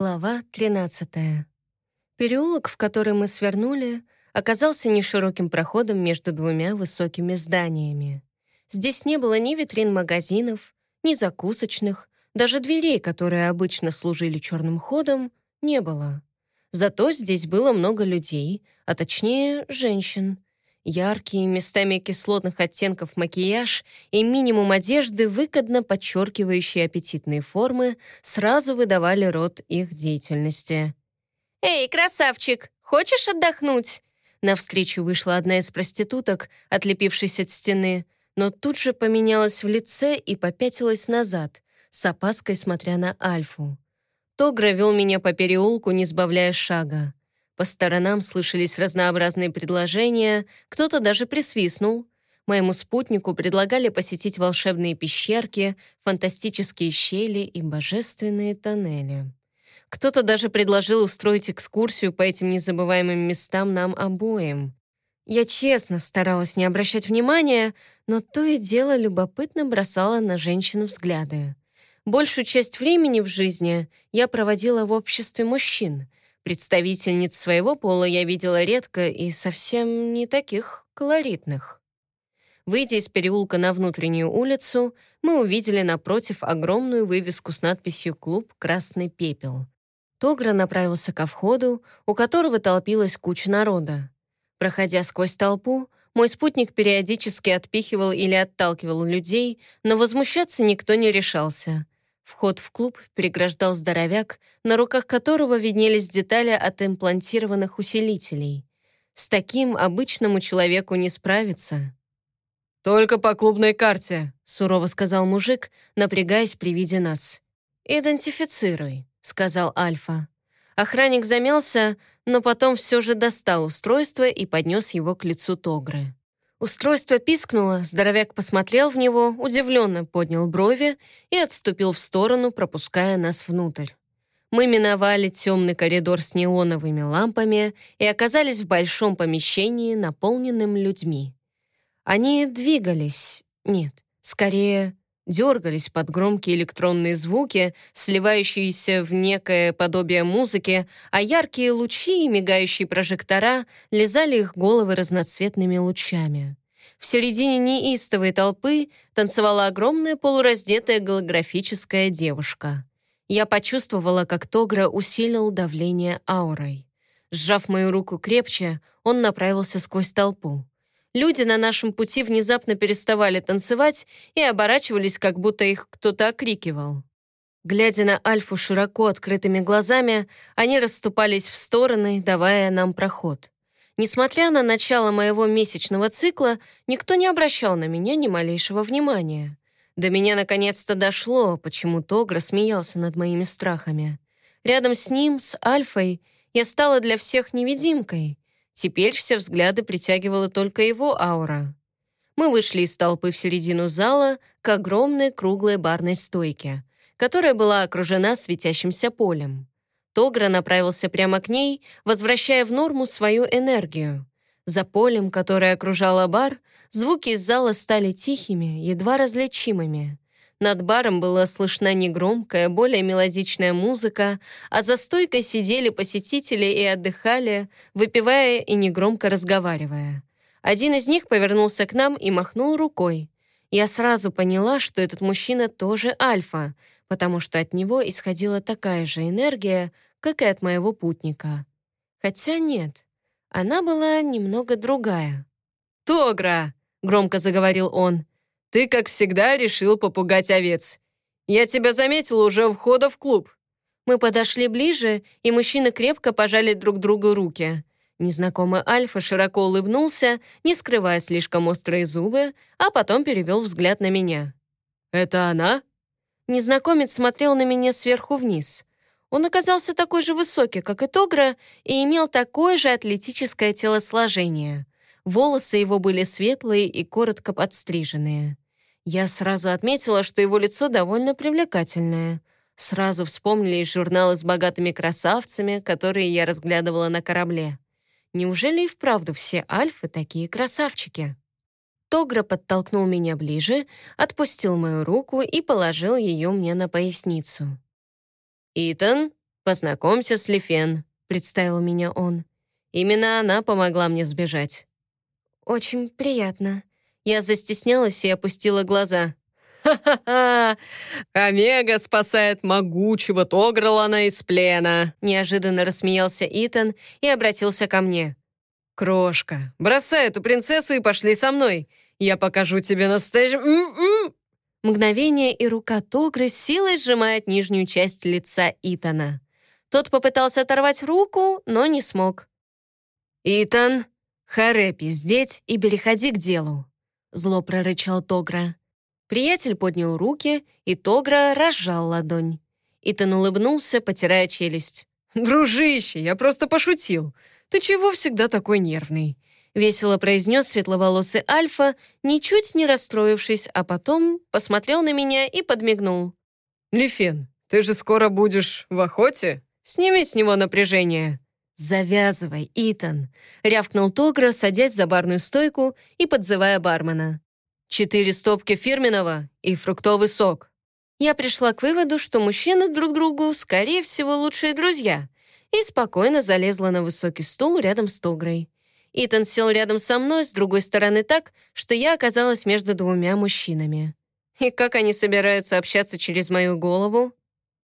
Глава 13. Переулок, в который мы свернули, оказался нешироким проходом между двумя высокими зданиями. Здесь не было ни витрин магазинов, ни закусочных, даже дверей, которые обычно служили черным ходом, не было. Зато здесь было много людей, а точнее женщин. Яркие, местами кислотных оттенков макияж и минимум одежды, выгодно подчеркивающие аппетитные формы, сразу выдавали род их деятельности. «Эй, красавчик, хочешь отдохнуть?» Навстречу вышла одна из проституток, отлепившись от стены, но тут же поменялась в лице и попятилась назад, с опаской смотря на Альфу. Тогра вел меня по переулку, не сбавляя шага. По сторонам слышались разнообразные предложения, кто-то даже присвистнул. Моему спутнику предлагали посетить волшебные пещерки, фантастические щели и божественные тоннели. Кто-то даже предложил устроить экскурсию по этим незабываемым местам нам обоим. Я честно старалась не обращать внимания, но то и дело любопытно бросала на женщин взгляды. Большую часть времени в жизни я проводила в обществе мужчин. Представительниц своего пола я видела редко и совсем не таких колоритных. Выйдя из переулка на внутреннюю улицу, мы увидели напротив огромную вывеску с надписью «Клуб Красный Пепел». Тогра направился ко входу, у которого толпилась куча народа. Проходя сквозь толпу, мой спутник периодически отпихивал или отталкивал людей, но возмущаться никто не решался. Вход в клуб преграждал здоровяк, на руках которого виднелись детали от имплантированных усилителей. С таким обычному человеку не справиться. «Только по клубной карте», — сурово сказал мужик, напрягаясь при виде нас. «Идентифицируй», — сказал Альфа. Охранник замялся, но потом все же достал устройство и поднес его к лицу Тогры. Устройство пискнуло, здоровяк посмотрел в него, удивленно поднял брови и отступил в сторону, пропуская нас внутрь. Мы миновали темный коридор с неоновыми лампами и оказались в большом помещении, наполненном людьми. Они двигались, нет, скорее дергались под громкие электронные звуки, сливающиеся в некое подобие музыки, а яркие лучи и мигающие прожектора лизали их головы разноцветными лучами. В середине неистовой толпы танцевала огромная полураздетая голографическая девушка. Я почувствовала, как Тогра усилил давление аурой. Сжав мою руку крепче, он направился сквозь толпу. Люди на нашем пути внезапно переставали танцевать и оборачивались, как будто их кто-то окрикивал. Глядя на Альфу широко открытыми глазами, они расступались в стороны, давая нам проход. Несмотря на начало моего месячного цикла, никто не обращал на меня ни малейшего внимания. До меня наконец-то дошло, почему Тогра смеялся над моими страхами. Рядом с ним, с Альфой, я стала для всех невидимкой. Теперь все взгляды притягивала только его аура. Мы вышли из толпы в середину зала к огромной круглой барной стойке, которая была окружена светящимся полем. Тогра направился прямо к ней, возвращая в норму свою энергию. За полем, которое окружало бар, звуки из зала стали тихими, едва различимыми. Над баром была слышна негромкая, более мелодичная музыка, а за стойкой сидели посетители и отдыхали, выпивая и негромко разговаривая. Один из них повернулся к нам и махнул рукой. Я сразу поняла, что этот мужчина тоже Альфа, потому что от него исходила такая же энергия, как и от моего путника. Хотя нет, она была немного другая. «Тогра!» — громко заговорил он. «Ты, как всегда, решил попугать овец. Я тебя заметил уже у входа в клуб». Мы подошли ближе, и мужчины крепко пожали друг другу руки. Незнакомый Альфа широко улыбнулся, не скрывая слишком острые зубы, а потом перевел взгляд на меня. «Это она?» Незнакомец смотрел на меня сверху вниз. Он оказался такой же высокий, как и Тогра, и имел такое же атлетическое телосложение. Волосы его были светлые и коротко подстриженные. Я сразу отметила, что его лицо довольно привлекательное. Сразу вспомнились журналы с богатыми красавцами, которые я разглядывала на корабле. Неужели и вправду все альфы такие красавчики? Тогра подтолкнул меня ближе, отпустил мою руку и положил ее мне на поясницу. «Итан, «Познакомься с Лифен», — представил меня он. «Именно она помогла мне сбежать». «Очень приятно». Я застеснялась и опустила глаза. «Ха-ха-ха! Омега спасает могучего Тогралана из плена!» Неожиданно рассмеялся Итан и обратился ко мне. «Крошка, бросай эту принцессу и пошли со мной. Я покажу тебе настоящий...» Мгновение, и рука Тогры с силой сжимает нижнюю часть лица Итана. Тот попытался оторвать руку, но не смог. «Итан, харе пиздеть и переходи к делу», — зло прорычал Тогра. Приятель поднял руки, и Тогра разжал ладонь. Итан улыбнулся, потирая челюсть. «Дружище, я просто пошутил. Ты чего всегда такой нервный?» Весело произнес светловолосый Альфа, ничуть не расстроившись, а потом посмотрел на меня и подмигнул. «Лифен, ты же скоро будешь в охоте? Сними с него напряжение». «Завязывай, Итан», — рявкнул Тогра, садясь за барную стойку и подзывая бармена. 4 стопки фирменного и фруктовый сок. Я пришла к выводу, что мужчины друг другу, скорее всего, лучшие друзья, и спокойно залезла на высокий стул рядом с Тогрой. Итан сел рядом со мной с другой стороны так, что я оказалась между двумя мужчинами. И как они собираются общаться через мою голову?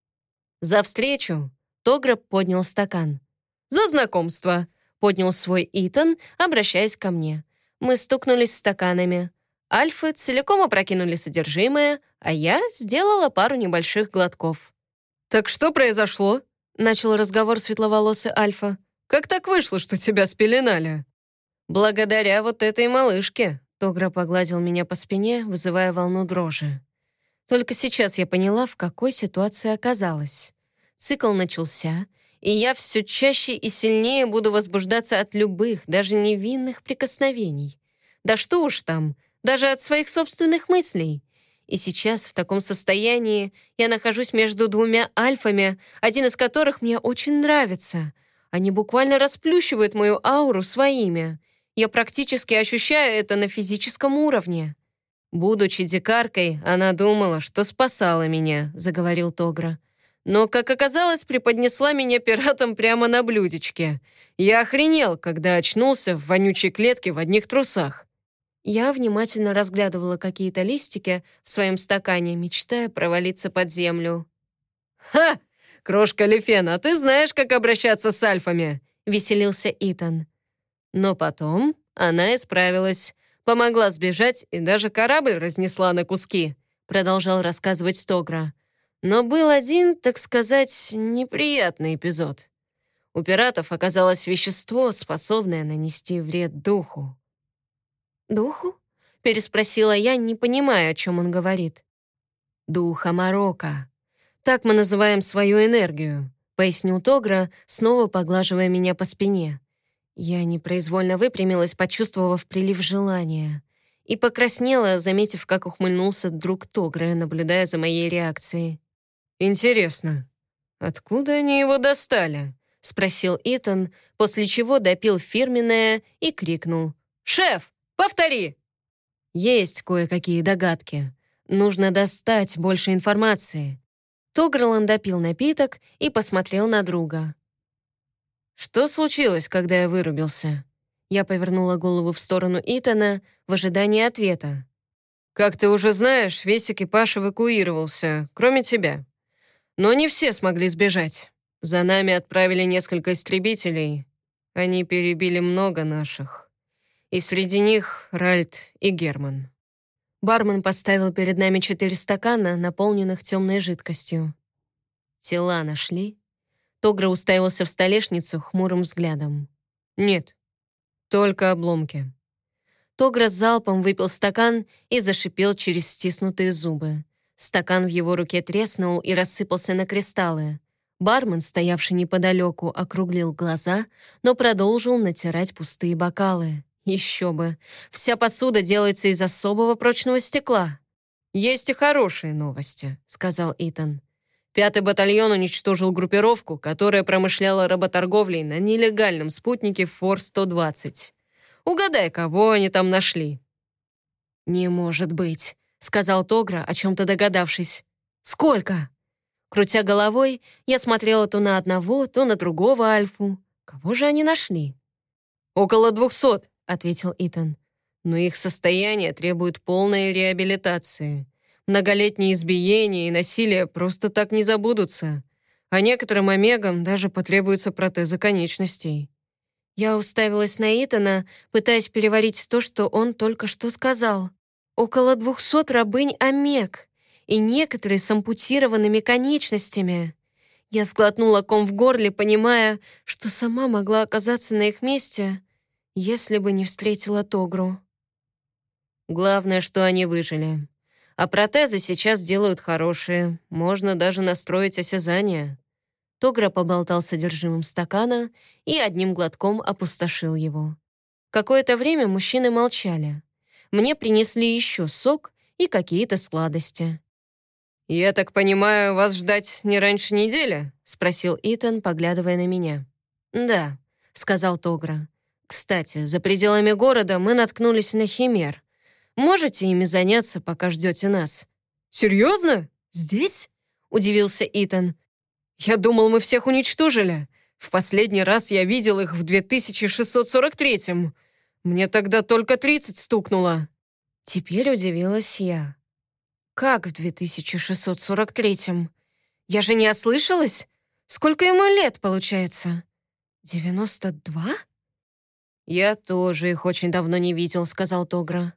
«За встречу!» — Тогра поднял стакан. «За знакомство!» — поднял свой Итан, обращаясь ко мне. Мы стукнулись стаканами. Альфы целиком опрокинули содержимое, а я сделала пару небольших глотков. «Так что произошло?» — начал разговор светловолосый Альфа. «Как так вышло, что тебя спеленали?» «Благодаря вот этой малышке», — Тогра погладил меня по спине, вызывая волну дрожи. Только сейчас я поняла, в какой ситуации оказалась. Цикл начался, и я все чаще и сильнее буду возбуждаться от любых, даже невинных прикосновений. Да что уж там, даже от своих собственных мыслей. И сейчас в таком состоянии я нахожусь между двумя альфами, один из которых мне очень нравится. Они буквально расплющивают мою ауру своими. Я практически ощущаю это на физическом уровне. «Будучи дикаркой, она думала, что спасала меня», — заговорил Тогра. «Но, как оказалось, преподнесла меня пиратом прямо на блюдечке. Я охренел, когда очнулся в вонючей клетке в одних трусах». Я внимательно разглядывала какие-то листики в своем стакане, мечтая провалиться под землю. «Ха! Крошка Лифен, а ты знаешь, как обращаться с альфами?» — веселился Итан. Но потом она исправилась, помогла сбежать и даже корабль разнесла на куски, продолжал рассказывать Тогра. Но был один, так сказать, неприятный эпизод. У пиратов оказалось вещество, способное нанести вред духу. «Духу?» — переспросила я, не понимая, о чем он говорит. «Дух Амарока. Так мы называем свою энергию», — пояснил Тогра, снова поглаживая меня по спине. Я непроизвольно выпрямилась, почувствовав прилив желания, и покраснела, заметив, как ухмыльнулся друг Тогра, наблюдая за моей реакцией. «Интересно, откуда они его достали?» — спросил Итан, после чего допил фирменное и крикнул. «Шеф, повтори!» «Есть кое-какие догадки. Нужно достать больше информации». Тогралан допил напиток и посмотрел на друга. «Что случилось, когда я вырубился?» Я повернула голову в сторону Итана в ожидании ответа. «Как ты уже знаешь, весь экипаж эвакуировался, кроме тебя. Но не все смогли сбежать. За нами отправили несколько истребителей. Они перебили много наших. И среди них Ральд и Герман». Бармен поставил перед нами 4 стакана, наполненных темной жидкостью. «Тела нашли?» Тогра уставился в столешницу хмурым взглядом. «Нет, только обломки». Тогра залпом выпил стакан и зашипел через стиснутые зубы. Стакан в его руке треснул и рассыпался на кристаллы. Бармен, стоявший неподалеку, округлил глаза, но продолжил натирать пустые бокалы. Еще бы. Вся посуда делается из особого прочного стекла. «Есть и хорошие новости», — сказал Итан. 5-й батальон уничтожил группировку, которая промышляла работорговлей на нелегальном спутнике Фор-120. Угадай, кого они там нашли?» «Не может быть», — сказал Тогра, о чем-то догадавшись. «Сколько?» Крутя головой, я смотрела то на одного, то на другого Альфу. Кого же они нашли? «Около 200», — ответил Итан. «Но их состояние требует полной реабилитации. Многолетние избиения и насилие просто так не забудутся. А некоторым омегам даже потребуются протезы конечностей». Я уставилась на Итана, пытаясь переварить то, что он только что сказал. Около 200 рабынь омег, и некоторые с ампутированными конечностями. Я сглотнула ком в горле, понимая, что сама могла оказаться на их месте, если бы не встретила Тогру. Главное, что они выжили. А протезы сейчас делают хорошие. Можно даже настроить осязание. Тогра поболтал содержимым стакана и одним глотком опустошил его. Какое-то время мужчины молчали. Мне принесли еще сок и какие-то сладости. «Я так понимаю, вас ждать не раньше недели?» — спросил Итан, поглядывая на меня. «Да», — сказал Тогра. «Кстати, за пределами города мы наткнулись на химер. Можете ими заняться, пока ждете нас?» «Серьезно? Здесь?» — удивился Итан. «Я думал, мы всех уничтожили. В последний раз я видел их в 2643-м. Мне тогда только 30 стукнуло». Теперь удивилась я. «Как в 2643-м? Я же не ослышалась? Сколько ему лет, получается? 92?» «Я тоже их очень давно не видел», — сказал Тогра.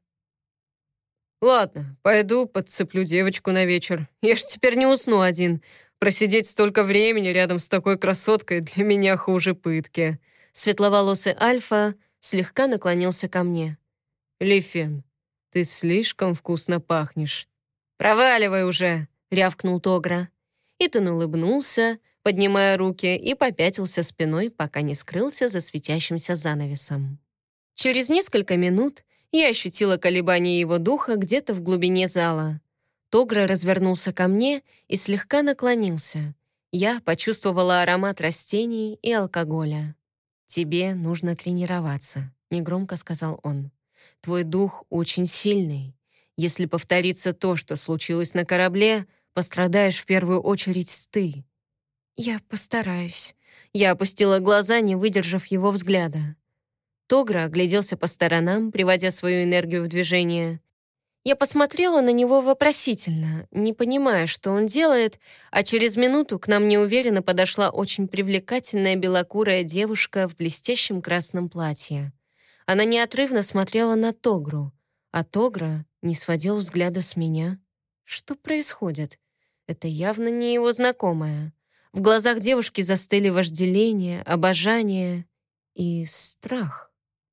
«Ладно, пойду подцеплю девочку на вечер. Я ж теперь не усну один. Просидеть столько времени рядом с такой красоткой для меня хуже пытки». Светловолосый Альфа слегка наклонился ко мне. «Лифен, ты слишком вкусно пахнешь. Проваливай уже!» — рявкнул Тогра. Итан улыбнулся, поднимая руки, и попятился спиной, пока не скрылся за светящимся занавесом. Через несколько минут я ощутила колебание его духа где-то в глубине зала. Тогра развернулся ко мне и слегка наклонился. Я почувствовала аромат растений и алкоголя. «Тебе нужно тренироваться», — негромко сказал он. «Твой дух очень сильный. Если повторится то, что случилось на корабле, пострадаешь в первую очередь ты». «Я постараюсь». Я опустила глаза, не выдержав его взгляда. Тогра огляделся по сторонам, приводя свою энергию в движение. Я посмотрела на него вопросительно, не понимая, что он делает, а через минуту к нам неуверенно подошла очень привлекательная белокурая девушка в блестящем красном платье. Она неотрывно смотрела на Тогру, а Тогра не сводил взгляда с меня. Что происходит? Это явно не его знакомая. В глазах девушки застыли вожделение, обожание и страх.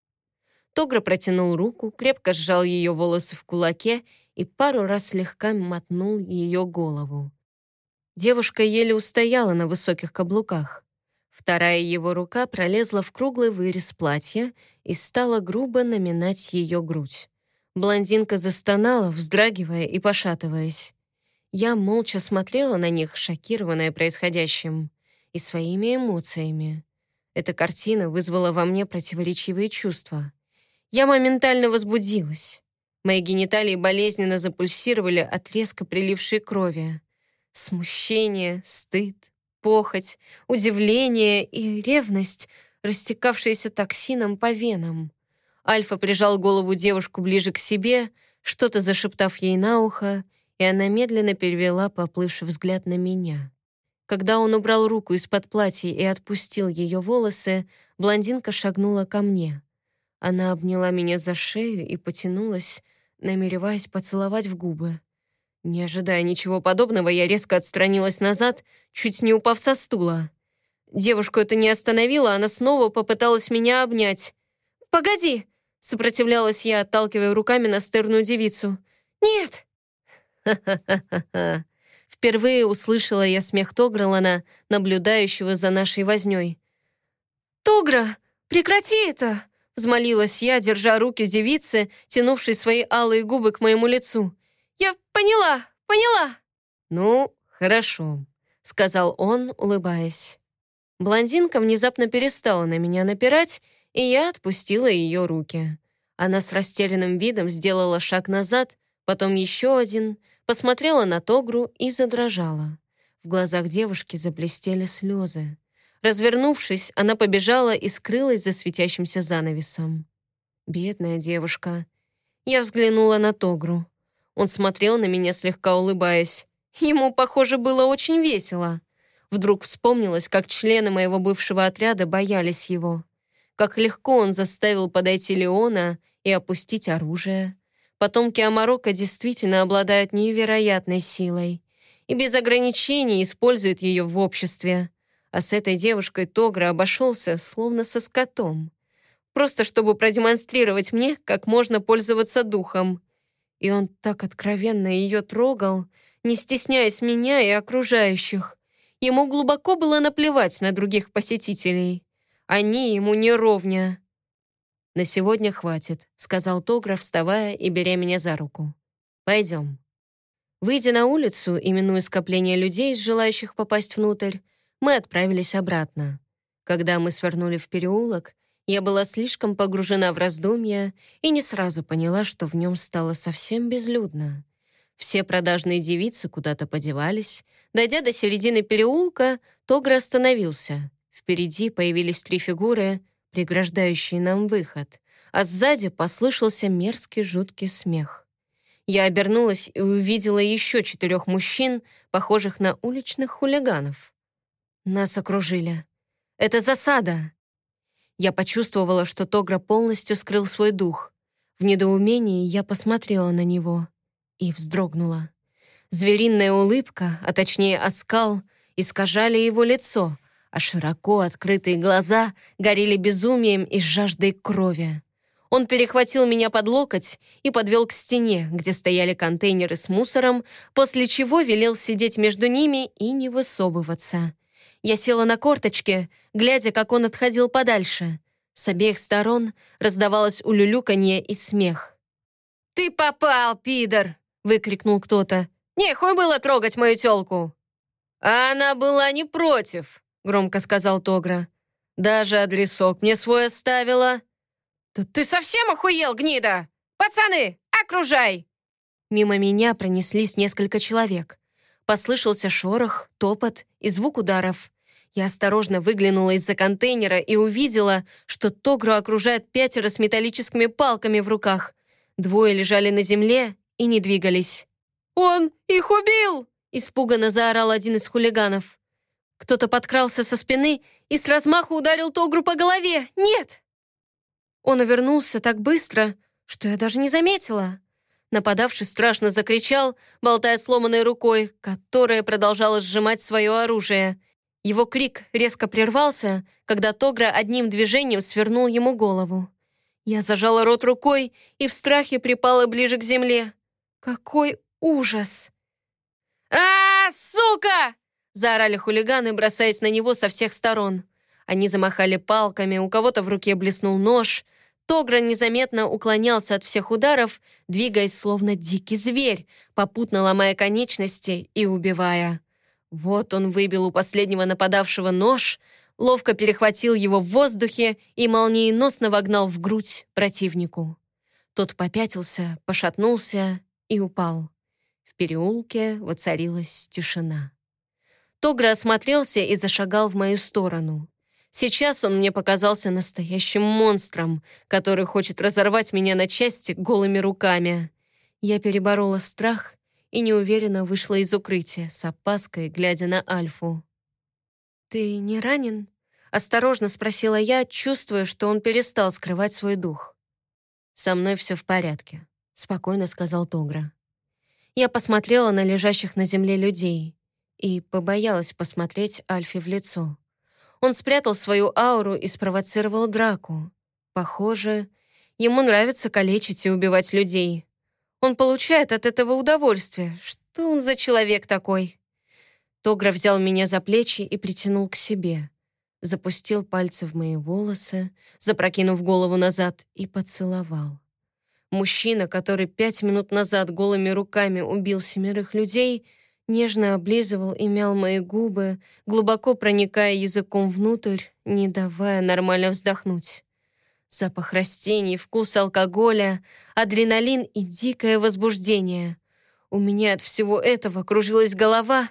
Тогра протянул руку, крепко сжал ее волосы в кулаке и пару раз слегка мотнул ее голову. Девушка еле устояла на высоких каблуках. Вторая его рука пролезла в круглый вырез платья и стала грубо наминать ее грудь. Блондинка застонала, вздрагивая и пошатываясь. Я молча смотрела на них, шокированная происходящим, и своими эмоциями. Эта картина вызвала во мне противоречивые чувства. Я моментально возбудилась. Мои гениталии болезненно запульсировали от резко прилившей крови. Смущение, стыд, похоть, удивление и ревность, растекавшиеся токсином по венам. Альфа прижал голову девушку ближе к себе, что-то зашептав ей на ухо, и она медленно перевела поплывший взгляд на меня. Когда он убрал руку из-под платья и отпустил ее волосы, блондинка шагнула ко мне. Она обняла меня за шею и потянулась, намереваясь поцеловать в губы. Не ожидая ничего подобного, я резко отстранилась назад, чуть не упав со стула. Девушку это не остановило, она снова попыталась меня обнять. «Погоди!» — сопротивлялась я, отталкивая руками настырную девицу. «Нет!» «Ха-ха-ха-ха!» Впервые услышала я смех Тогралана, наблюдающего за нашей вознёй. «Тогра, прекрати это!» — взмолилась я, держа руки девицы, тянувшей свои алые губы к моему лицу. «Я поняла!» «Ну, хорошо», — сказал он, улыбаясь. Блондинка внезапно перестала на меня напирать, и я отпустила ее руки. Она с растерянным видом сделала шаг назад, потом еще один, посмотрела на Тогру и задрожала. В В глазах девушки заблестели слезы. Развернувшись, она побежала и скрылась за светящимся занавесом. Бедная девушка. Я взглянула на Тогру. Он смотрел на меня, слегка улыбаясь. Ему, похоже, было очень весело. Вдруг вспомнилось, как члены моего бывшего отряда боялись его. Как легко он заставил подойти Леона и опустить оружие. Потомки Амарока действительно обладают невероятной силой и без ограничений используют ее в обществе. А с этой девушкой Тогра обошелся, словно со скотом. Просто чтобы продемонстрировать мне, как можно пользоваться духом. И он так откровенно ее трогал, не стесняясь меня и окружающих. Ему глубоко было наплевать на других посетителей. Они ему не ровня. «На сегодня хватит», — сказал Тогра, вставая и беря меня за руку. «Пойдем». Выйдя на улицу и минуя скопление людей, желающих попасть внутрь, мы отправились обратно. Когда мы свернули в переулок, я была слишком погружена в раздумья и не сразу поняла, что в нем стало совсем безлюдно. Все продажные девицы куда-то подевались. Дойдя до середины переулка, Тогра остановился. Впереди появились 3 фигуры, преграждающие нам выход, а сзади послышался мерзкий жуткий смех. Я обернулась и увидела еще 4 мужчин, похожих на уличных хулиганов. Нас окружили. Это засада. Я почувствовала, что Тогра полностью скрыл свой дух. В недоумении я посмотрела на него и вздрогнула. Звериная улыбка, а точнее оскал, искажали его лицо, а широко открытые глаза горели безумием и жаждой крови. Он перехватил меня под локоть и подвел к стене, где стояли контейнеры с мусором, после чего велел сидеть между ними и не высовываться. Я села на корточки, глядя, как он отходил подальше. С обеих сторон раздавалось улюлюканье и смех. «Ты попал, пидор!» — выкрикнул кто-то. «Нехуй было трогать мою тёлку!» «А она была не против», — громко сказал Тогра. «Даже адресок мне свой оставила». «Ты совсем охуел, гнида? Пацаны, окружай!» Мимо меня пронеслись несколько человек. Послышался шорох, топот и звук ударов. Я осторожно выглянула из-за контейнера и увидела, что Тогру окружает 5 с металлическими палками в руках. 2 лежали на земле и не двигались. «Он их убил!» — испуганно заорал один из хулиганов. Кто-то подкрался со спины и с размаху ударил Тогру по голове. «Нет!» Он увернулся так быстро, что я даже не заметила. Нападавший страшно закричал, болтая сломанной рукой, которая продолжала сжимать свое оружие. Его крик резко прервался, когда Тогра одним движением свернул ему голову. Я зажала рот рукой и в страхе припала ближе к земле. Какой ужас! Сука!» — заорали хулиганы, бросаясь на него со всех сторон. Они замахали палками, у кого-то в руке блеснул нож. Тогра незаметно уклонялся от всех ударов, двигаясь словно дикий зверь, попутно ломая конечности и убивая. Вот он выбил у последнего нападавшего нож, ловко перехватил его в воздухе и молниеносно вогнал в грудь противнику. Тот попятился, пошатнулся и упал. В переулке воцарилась тишина. Тогра осмотрелся и зашагал в мою сторону. Сейчас он мне показался настоящим монстром, который хочет разорвать меня на части голыми руками. Я переборола страх и неуверенно вышла из укрытия, с опаской глядя на Альфу. «Ты не ранен?» — осторожно спросила я, чувствуя, что он перестал скрывать свой дух. «Со мной все в порядке», — спокойно сказал Тогра. Я посмотрела на лежащих на земле людей и побоялась посмотреть Альфе в лицо. Он спрятал свою ауру и спровоцировал драку. Похоже, ему нравится калечить и убивать людей. Он получает от этого удовольствие. Что он за человек такой? Тогра взял меня за плечи и притянул к себе. Запустил пальцы в мои волосы, запрокинув голову назад, и поцеловал. Мужчина, который 5 минут назад голыми руками убил 7 людей, нежно облизывал и мял мои губы, глубоко проникая языком внутрь, не давая нормально вздохнуть. Запах растений, вкус алкоголя, адреналин и дикое возбуждение. У меня от всего этого кружилась голова,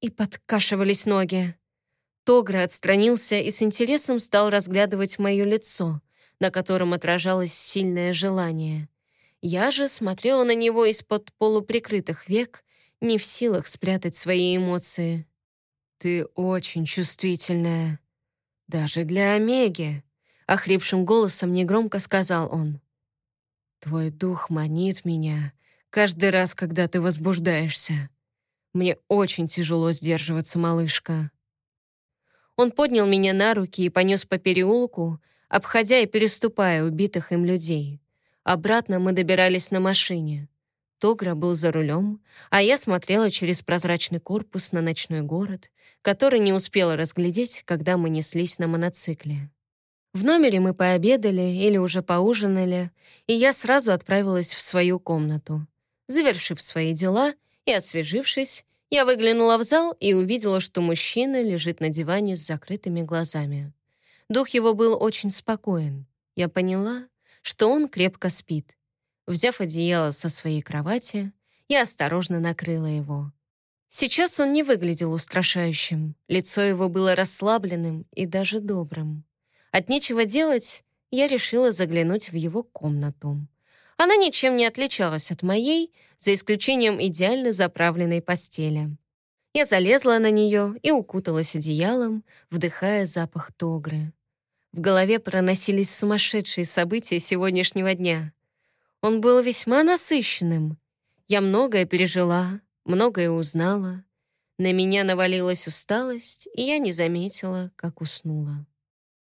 и подкашивались ноги. Тогра отстранился и с интересом стал разглядывать мое лицо, на котором отражалось сильное желание. Я же смотрела на него из-под полуприкрытых век, не в силах спрятать свои эмоции. «Ты очень чувствительная, даже для Омеги», — охрипшим голосом негромко сказал он. «Твой дух манит меня каждый раз, когда ты возбуждаешься. Мне очень тяжело сдерживаться, малышка». Он поднял меня на руки и понес по переулку, обходя и переступая убитых им людей. Обратно мы добирались на машине. Тогра был за рулем, а я смотрела через прозрачный корпус на ночной город, который не успела разглядеть, когда мы неслись на моноцикле. В номере мы пообедали или уже поужинали, и я сразу отправилась в свою комнату. Завершив свои дела и освежившись, я выглянула в зал и увидела, что мужчина лежит на диване с закрытыми глазами. Дух его был очень спокоен. Я поняла, что он крепко спит. Взяв одеяло со своей кровати, я осторожно накрыла его. Сейчас он не выглядел устрашающим. Лицо его было расслабленным и даже добрым. От нечего делать, я решила заглянуть в его комнату. Она ничем не отличалась от моей, за исключением идеально заправленной постели. Я залезла на нее и укуталась одеялом, вдыхая запах Тогры. В голове проносились сумасшедшие события сегодняшнего дня. Он был весьма насыщенным. Я многое пережила, многое узнала. На меня навалилась усталость, и я не заметила, как уснула.